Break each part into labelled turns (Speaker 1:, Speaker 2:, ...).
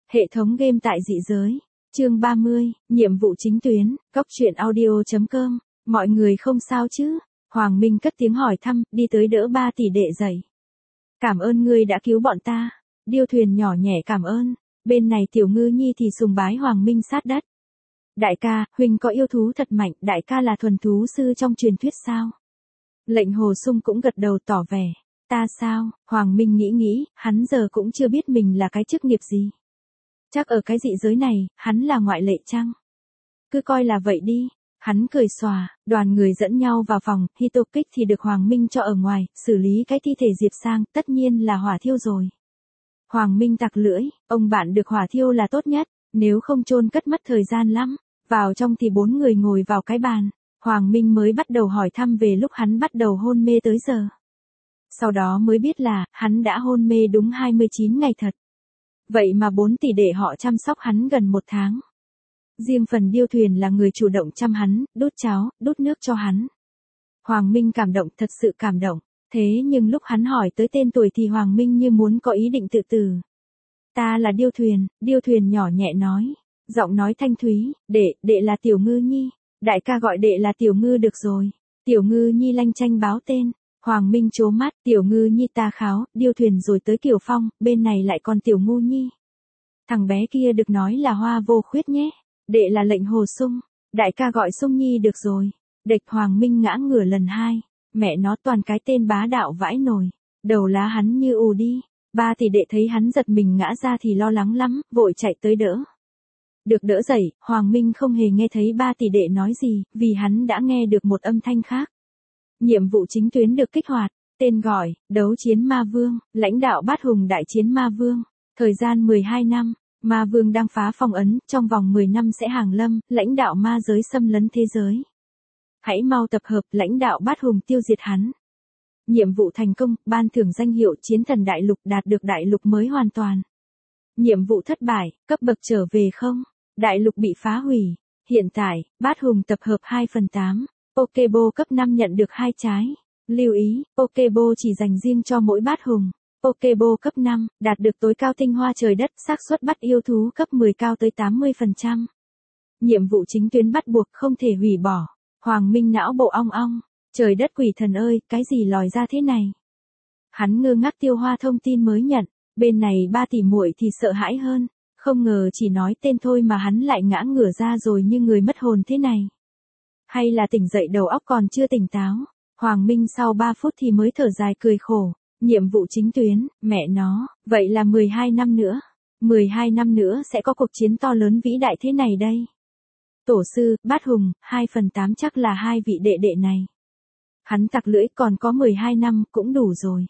Speaker 1: Hệ thống game tại dị giới. Chương 30, nhiệm vụ chính tuyến, góc truyện audio.com. Mọi người không sao chứ? Hoàng Minh cất tiếng hỏi thăm, đi tới đỡ ba tỷ đệ dậy. Cảm ơn ngươi đã cứu bọn ta. Điêu Thuyền nhỏ nhẹ cảm ơn. Bên này Tiểu Ngư Nhi thì sùng bái Hoàng Minh sát đất. Đại ca, huynh có yêu thú thật mạnh, đại ca là thuần thú sư trong truyền thuyết sao? Lệnh Hồ Sung cũng gật đầu tỏ vẻ. Ta sao? Hoàng Minh nghĩ, hắn giờ cũng chưa biết mình là cái chức nghiệp gì. Chắc ở cái dị giới này, hắn là ngoại lệ chăng? Cứ coi là vậy đi. Hắn cười xòa, đoàn người dẫn nhau vào phòng, Hito Kích thì được Hoàng Minh cho ở ngoài, xử lý cái thi thể Diệp Sang, tất nhiên là hỏa thiêu rồi. Hoàng Minh tặc lưỡi, ông bạn được hỏa thiêu là tốt nhất, nếu không chôn cất mất thời gian lắm. Vào trong thì 4 người ngồi vào cái bàn, Hoàng Minh mới bắt đầu hỏi thăm về lúc hắn bắt đầu hôn mê tới giờ. Sau đó mới biết là, hắn đã hôn mê đúng 29 ngày thật. Vậy mà 4 tỷ đệ họ chăm sóc hắn gần 1 tháng. Riêng phần Điêu Thuyền là người chủ động chăm hắn, đút cháo, đút nước cho hắn. Hoàng Minh cảm động, thật sự cảm động. Thế nhưng lúc hắn hỏi tới tên tuổi thì Hoàng Minh như muốn có ý định tự tử. Ta là Điêu Thuyền nhỏ nhẹ nói. Giọng nói thanh thúy, đệ là Tiểu Ngư Nhi. Đại ca gọi đệ là Tiểu Ngư được rồi. Tiểu Ngư Nhi lanh chanh báo tên. Hoàng Minh trố mắt, Tiểu Ngư Nhi ta kháo, Điêu Thuyền rồi tới Kiều Phong, bên này lại còn Tiểu Ngu Nhi. Thằng bé kia được nói là Hoa Vô Khuyết nhé. Đệ là Lệnh Hồ Sung. Đại ca gọi Sung Nhi được rồi. Địch Hoàng Minh ngã ngửa lần 2. Mẹ nó toàn cái tên bá đạo vãi nồi. Đầu lá hắn như ù đi. Ba tỷ đệ thấy hắn giật mình ngã ra thì lo lắng lắm, vội chạy tới đỡ. Được đỡ dậy, Hoàng Minh không hề nghe thấy ba tỷ đệ nói gì, vì hắn đã nghe được một âm thanh khác. Nhiệm vụ chính tuyến được kích hoạt, tên gọi, đấu chiến ma vương, lãnh đạo bát hùng đại chiến ma vương, thời gian 12 năm, ma vương đang phá phong ấn, trong vòng 10 năm sẽ hàng lâm, lãnh đạo ma giới xâm lấn thế giới. Hãy mau tập hợp lãnh đạo bát hùng tiêu diệt hắn. Nhiệm vụ thành công, ban thưởng danh hiệu chiến thần đại lục đạt được đại lục mới hoàn toàn. Nhiệm vụ thất bại, cấp bậc trở về không, đại lục bị phá hủy. Hiện tại, bát hùng tập hợp 2/8. Pokéball cấp 5 nhận được 2 trái. Lưu ý, Pokéball chỉ dành riêng cho mỗi bát hùng. Pokéball cấp 5, đạt được tối cao tinh hoa trời đất, xác suất bắt yêu thú cấp 10 cao tới 80%. Nhiệm vụ chính tuyến bắt buộc không thể hủy bỏ. Hoàng Minh não bộ ong ong. Trời đất quỷ thần ơi, cái gì lòi ra thế này? Hắn ngơ ngác tiêu hóa thông tin mới nhận. Bên này ba tỷ muội thì sợ hãi hơn. Không ngờ chỉ nói tên thôi mà hắn lại ngã ngửa ra rồi như người mất hồn thế này. Hay là tỉnh dậy đầu óc còn chưa tỉnh táo. Hoàng Minh sau 3 phút thì mới thở dài cười khổ. Nhiệm vụ chính tuyến, mẹ nó, vậy là 12 năm nữa. 12 năm nữa sẽ có cuộc chiến to lớn vĩ đại thế này đây. Tổ sư, bát hùng, 2/8 chắc là 2 vị đệ đệ này. Hắn tặc lưỡi còn có 12 năm cũng đủ rồi.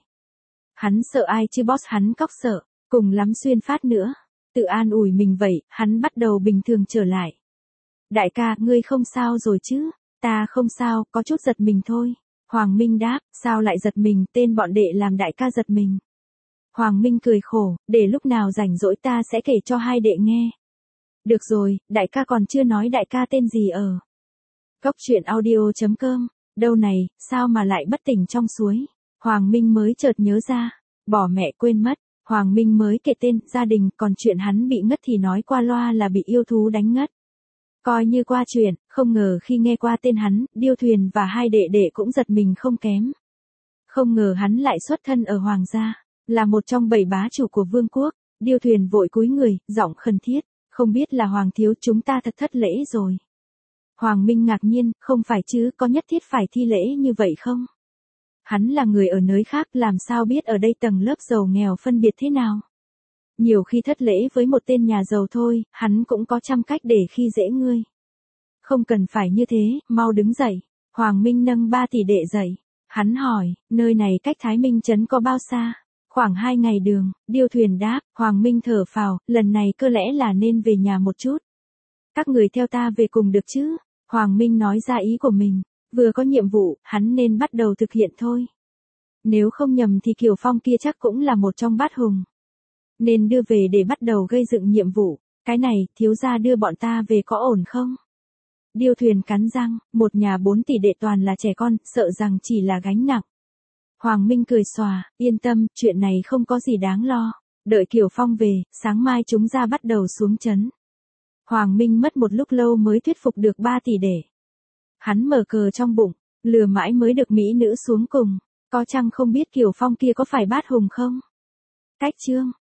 Speaker 1: Hắn sợ ai chứ boss hắn cóc sợ, cùng lắm xuyên phát nữa. Tự an ủi mình vậy, hắn bắt đầu bình thường trở lại. Đại ca, ngươi không sao rồi chứ? Ta không sao, có chút giật mình thôi. Hoàng Minh đáp, sao lại giật mình, tên bọn đệ làm đại ca giật mình. Hoàng Minh cười khổ, để lúc nào rảnh rỗi ta sẽ kể cho hai đệ nghe. Được rồi, đại ca còn chưa nói đại ca tên gì ở. Góc truyện audio.com, đâu này, sao mà lại bất tỉnh trong suối. Hoàng Minh mới chợt nhớ ra, bỏ mẹ quên mất. Hoàng Minh mới kể tên, gia đình, còn chuyện hắn bị ngất thì nói qua loa là bị yêu thú đánh ngất. Coi như qua chuyện, không ngờ khi nghe qua tên hắn, Điêu Thuyền và hai đệ đệ cũng giật mình không kém. Không ngờ hắn lại xuất thân ở Hoàng gia, là một trong 7 bá chủ của vương quốc. Điêu Thuyền vội cúi người, giọng khẩn thiết, không biết là Hoàng thiếu chúng ta thật thất lễ rồi. Hoàng Minh ngạc nhiên, không phải chứ, có nhất thiết phải thi lễ như vậy không? Hắn là người ở nơi khác làm sao biết ở đây tầng lớp giàu nghèo phân biệt thế nào. Nhiều khi thất lễ với một tên nhà giàu thôi, hắn cũng có trăm cách để khi dễ ngươi. Không cần phải như thế, mau đứng dậy. Hoàng Minh nâng ba tỷ đệ dậy. Hắn hỏi, nơi này cách Thái Minh Trấn có bao xa? Khoảng 2 ngày đường, Điêu Thuyền đáp. Hoàng Minh thở phào, lần này cơ lẽ là nên về nhà một chút. Các người theo ta về cùng được chứ? Hoàng Minh nói ra ý của mình. Vừa có nhiệm vụ, hắn nên bắt đầu thực hiện thôi. Nếu không nhầm thì Kiều Phong kia chắc cũng là một trong bát hùng. Nên đưa về để bắt đầu gây dựng nhiệm vụ. Cái này, thiếu gia đưa bọn ta về có ổn không? Điêu Thuyền cắn răng, một nhà 4 tỷ đệ toàn là trẻ con, sợ rằng chỉ là gánh nặng. Hoàng Minh cười xòa, yên tâm, chuyện này không có gì đáng lo. Đợi Kiều Phong về, sáng mai chúng ra bắt đầu xuống trấn. Hoàng Minh mất một lúc lâu mới thuyết phục được 3 tỷ đệ. Hắn mở cờ trong bụng, lừa mãi mới được mỹ nữ xuống cùng. Có chăng không biết Kiều Phong kia có phải bát hùng không? Cách chương